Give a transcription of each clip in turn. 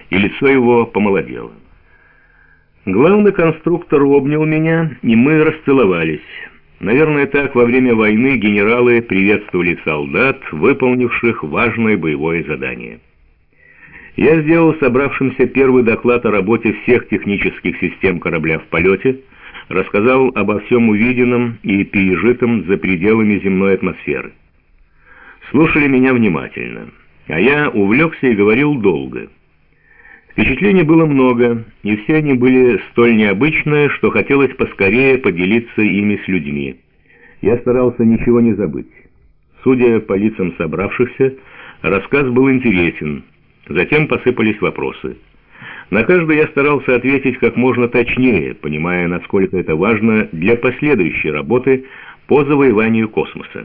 и лицо его помолодело. Главный конструктор обнял меня, и мы расцеловались. Наверное, так во время войны генералы приветствовали солдат, выполнивших важное боевое задание. Я сделал собравшимся первый доклад о работе всех технических систем корабля в полете, рассказал обо всем увиденном и пережитом за пределами земной атмосферы. Слушали меня внимательно, а я увлекся и говорил долго. Впечатлений было много, и все они были столь необычные, что хотелось поскорее поделиться ими с людьми. Я старался ничего не забыть. Судя по лицам собравшихся, рассказ был интересен. Затем посыпались вопросы. На каждый я старался ответить как можно точнее, понимая, насколько это важно для последующей работы по завоеванию космоса.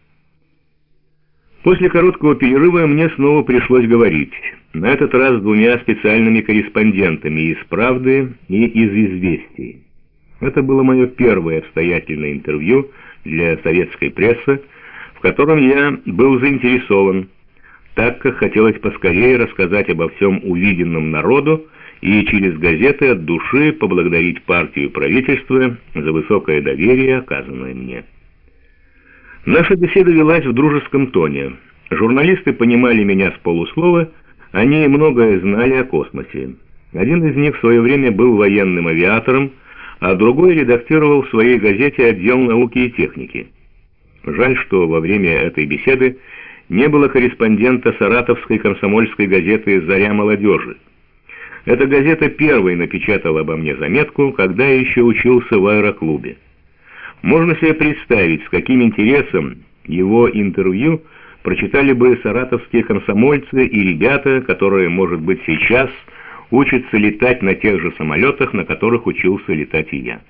После короткого перерыва мне снова пришлось говорить, на этот раз с двумя специальными корреспондентами из «Правды» и из «Известий». Это было мое первое обстоятельное интервью для советской прессы, в котором я был заинтересован, так как хотелось поскорее рассказать обо всем увиденном народу и через газеты от души поблагодарить партию и правительство за высокое доверие, оказанное мне. Наша беседа велась в дружеском тоне. Журналисты понимали меня с полуслова, они многое знали о космосе. Один из них в свое время был военным авиатором, а другой редактировал в своей газете отдел науки и техники. Жаль, что во время этой беседы не было корреспондента саратовской комсомольской газеты «Заря молодежи». Эта газета первой напечатала обо мне заметку, когда я еще учился в аэроклубе. Можно себе представить, с каким интересом его интервью прочитали бы саратовские комсомольцы и ребята, которые, может быть, сейчас учатся летать на тех же самолетах, на которых учился летать и я.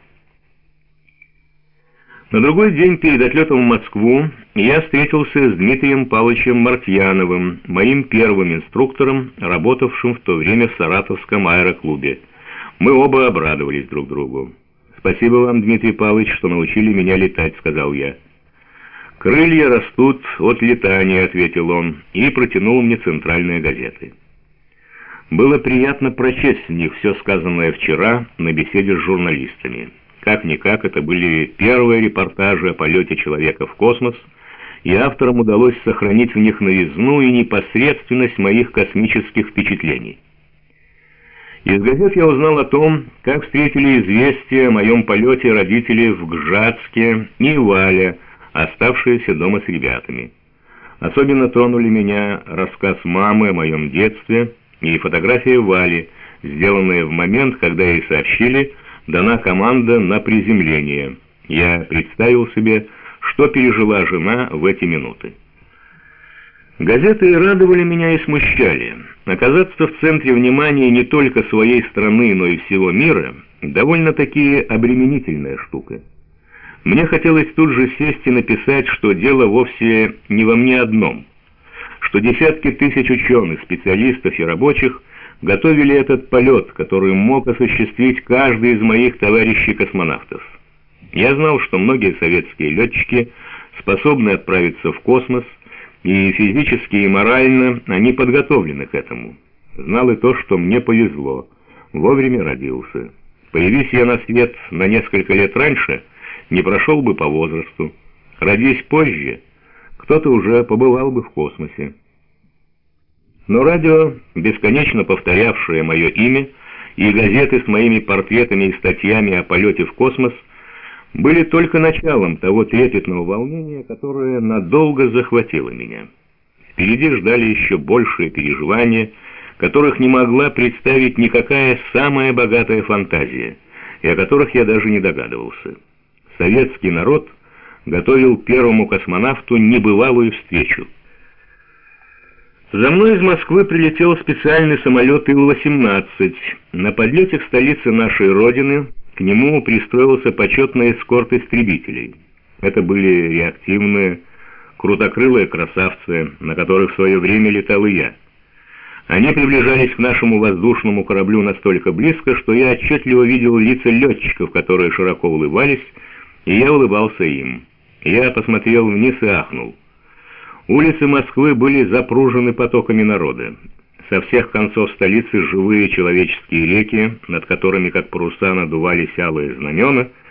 На другой день перед отлетом в Москву я встретился с Дмитрием Павловичем Мартьяновым, моим первым инструктором, работавшим в то время в саратовском аэроклубе. Мы оба обрадовались друг другу. «Спасибо вам, Дмитрий Павлович, что научили меня летать», — сказал я. «Крылья растут от летания», — ответил он, и протянул мне центральные газеты. Было приятно прочесть в них все сказанное вчера на беседе с журналистами. Как-никак, это были первые репортажи о полете человека в космос, и авторам удалось сохранить в них новизну и непосредственность моих космических впечатлений. Из газет я узнал о том, как встретили известие о моем полете родители в Гжатске и Валя, оставшиеся дома с ребятами. Особенно тронули меня рассказ мамы о моем детстве и фотография Вали, сделанная в момент, когда ей сообщили, дана команда на приземление. Я представил себе, что пережила жена в эти минуты. Газеты радовали меня и смущали. Оказаться в центре внимания не только своей страны, но и всего мира – довольно-таки обременительная штука. Мне хотелось тут же сесть и написать, что дело вовсе не во мне одном, что десятки тысяч ученых, специалистов и рабочих готовили этот полет, который мог осуществить каждый из моих товарищей-космонавтов. Я знал, что многие советские летчики способны отправиться в космос, и физически, и морально они подготовлены к этому. Знал и то, что мне повезло, вовремя родился. Появись я на свет на несколько лет раньше, не прошел бы по возрасту. Родись позже, кто-то уже побывал бы в космосе. Но радио, бесконечно повторявшее мое имя, и газеты с моими портретами и статьями о полете в космос были только началом того трепетного волнения, которое надолго захватило меня. Впереди ждали еще большие переживания, которых не могла представить никакая самая богатая фантазия, и о которых я даже не догадывался. Советский народ готовил первому космонавту небывалую встречу. За мной из Москвы прилетел специальный самолет Ил-18. На подлете к столице нашей Родины к нему пристроился почетный эскорт истребителей. Это были реактивные, крутокрылые красавцы, на которых в свое время летал и я. Они приближались к нашему воздушному кораблю настолько близко, что я отчетливо видел лица летчиков, которые широко улыбались, и я улыбался им. Я посмотрел вниз и ахнул. Улицы Москвы были запружены потоками народа. Со всех концов столицы живые человеческие реки, над которыми, как паруса, надувались алые знамена —